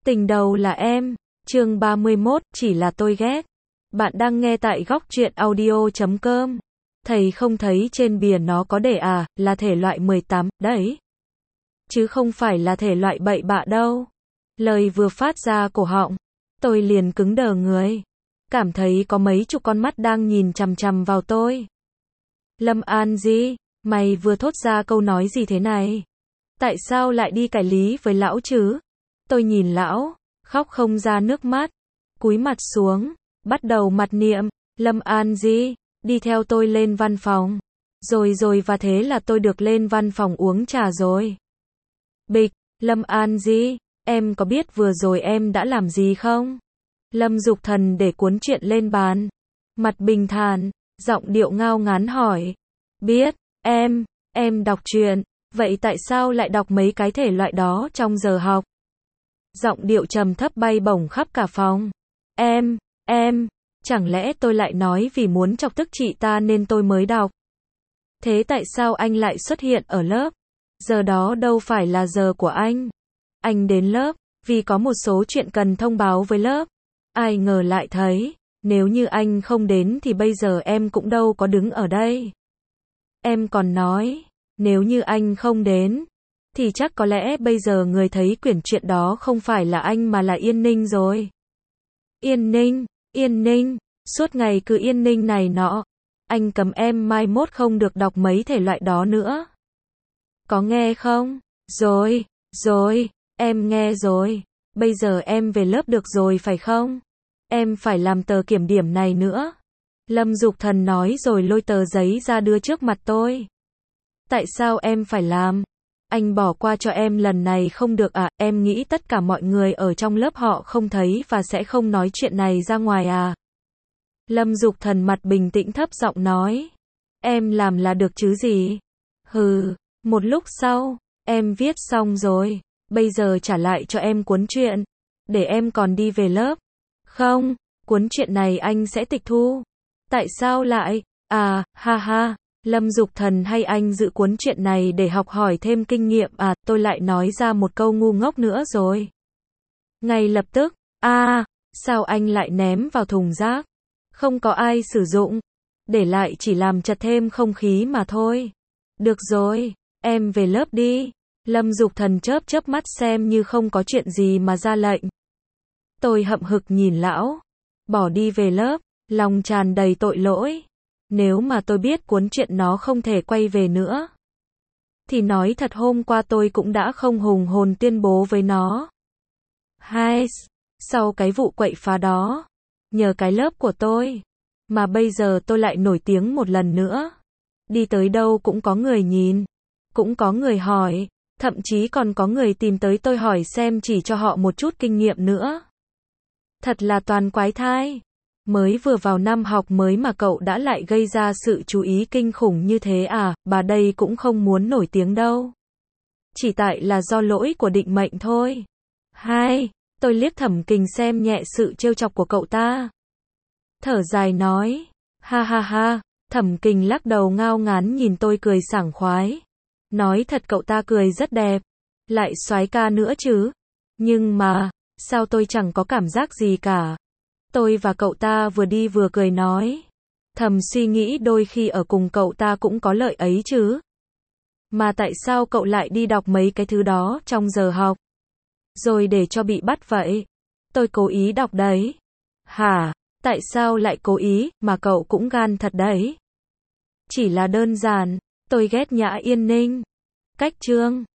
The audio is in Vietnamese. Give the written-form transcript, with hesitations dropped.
Tình đầu là em, chương 31, chỉ là tôi ghét. Bạn đang nghe tại góc truyện audio.com. Thầy không thấy trên bìa nó có để là thể loại 18, đấy. Chứ không phải là thể loại bậy bạ đâu. Lời vừa phát ra cổ họng, tôi liền cứng đờ người. Cảm thấy có mấy chục con mắt đang nhìn chằm chằm vào tôi. Lâm An gì? Mày vừa thốt ra câu nói gì thế này? Tại sao lại đi cãi lý với lão chứ? Tôi nhìn lão, khóc không ra nước mắt, cúi mặt xuống, bắt đầu mặc niệm, Lâm An gì, đi theo tôi lên văn phòng. Rồi và thế là tôi được lên văn phòng uống trà rồi. Bịch, Lâm An gì, em có biết vừa rồi em đã làm gì không? Lâm Dục Thần để cuốn truyện lên bàn, mặt bình thản, giọng điệu ngao ngán hỏi. Biết, em đọc truyện, vậy tại sao lại đọc mấy cái thể loại đó trong giờ học? Giọng điệu trầm thấp bay bổng khắp cả phòng. Em, chẳng lẽ tôi lại nói vì muốn chọc tức chị ta nên tôi mới đọc? Thế tại sao anh lại xuất hiện ở lớp? Giờ đó đâu phải là giờ của anh. Anh đến lớp, vì có một số chuyện cần thông báo với lớp. Ai ngờ lại thấy, nếu như anh không đến thì bây giờ em cũng đâu có đứng ở đây. Em còn nói, nếu như anh không đến, thì chắc có lẽ bây giờ người thấy quyển truyện đó không phải là anh mà là Yên Ninh rồi. Yên Ninh, suốt ngày cứ Yên Ninh này nọ. Anh cấm em mai mốt không được đọc mấy thể loại đó nữa. Có nghe không? Rồi, em nghe rồi. Bây giờ em về lớp được rồi phải không? Em phải làm tờ kiểm điểm này nữa. Lâm Dục Thần nói rồi lôi tờ giấy ra đưa trước mặt tôi. Tại sao em phải làm? Anh bỏ qua cho em lần này không được à? Em nghĩ tất cả mọi người ở trong lớp họ không thấy và sẽ không nói chuyện này ra ngoài à? Lâm Dục Thần mặt bình tĩnh thấp giọng nói. Em làm là được chứ gì? Hừ, một lúc sau, em viết xong rồi. Bây giờ trả lại cho em cuốn truyện. Để em còn đi về lớp. Không, cuốn truyện này anh sẽ tịch thu. Tại sao lại? Ha. Lâm Dục Thần hay anh giữ cuốn truyện này để học hỏi thêm kinh nghiệm à? Tôi lại nói ra một câu ngu ngốc nữa rồi. Ngay lập tức, sao anh lại ném vào thùng rác? Không có ai sử dụng. Để lại chỉ làm chật thêm không khí mà thôi. Được rồi, em về lớp đi. Lâm Dục Thần chớp mắt xem như không có chuyện gì mà ra lệnh. Tôi hậm hực nhìn lão, bỏ đi về lớp, lòng tràn đầy tội lỗi. Nếu mà tôi biết cuốn truyện nó không thể quay về nữa, thì nói thật hôm qua tôi cũng đã không hùng hồn tuyên bố với nó. Sau cái vụ quậy phá đó, nhờ cái lớp của tôi, mà bây giờ tôi lại nổi tiếng một lần nữa. Đi tới đâu cũng có người nhìn, cũng có người hỏi, thậm chí còn có người tìm tới tôi hỏi xem chỉ cho họ một chút kinh nghiệm nữa. Thật là toàn quái thai. Mới vừa vào năm học mới mà cậu đã lại gây ra sự chú ý kinh khủng như thế à? Bà đây cũng không muốn nổi tiếng đâu. Chỉ tại là do lỗi của định mệnh thôi. Tôi liếc Thẩm Kình xem nhẹ sự trêu chọc của cậu ta. Thở dài nói. Ha. Thẩm Kình lắc đầu ngao ngán nhìn tôi cười sảng khoái. Nói thật cậu ta cười rất đẹp. Lại soái ca nữa chứ. Nhưng mà, sao tôi chẳng có cảm giác gì cả. Tôi và cậu ta vừa đi vừa cười nói. Thầm suy nghĩ đôi khi ở cùng cậu ta cũng có lợi ấy chứ. Mà tại sao cậu lại đi đọc mấy cái thứ đó trong giờ học? Rồi để cho bị bắt vậy? Tôi cố ý đọc đấy. Hả? Tại sao lại cố ý, mà cậu cũng gan thật đấy. Chỉ là đơn giản, tôi ghét Nhã Yên Ninh. Cách chương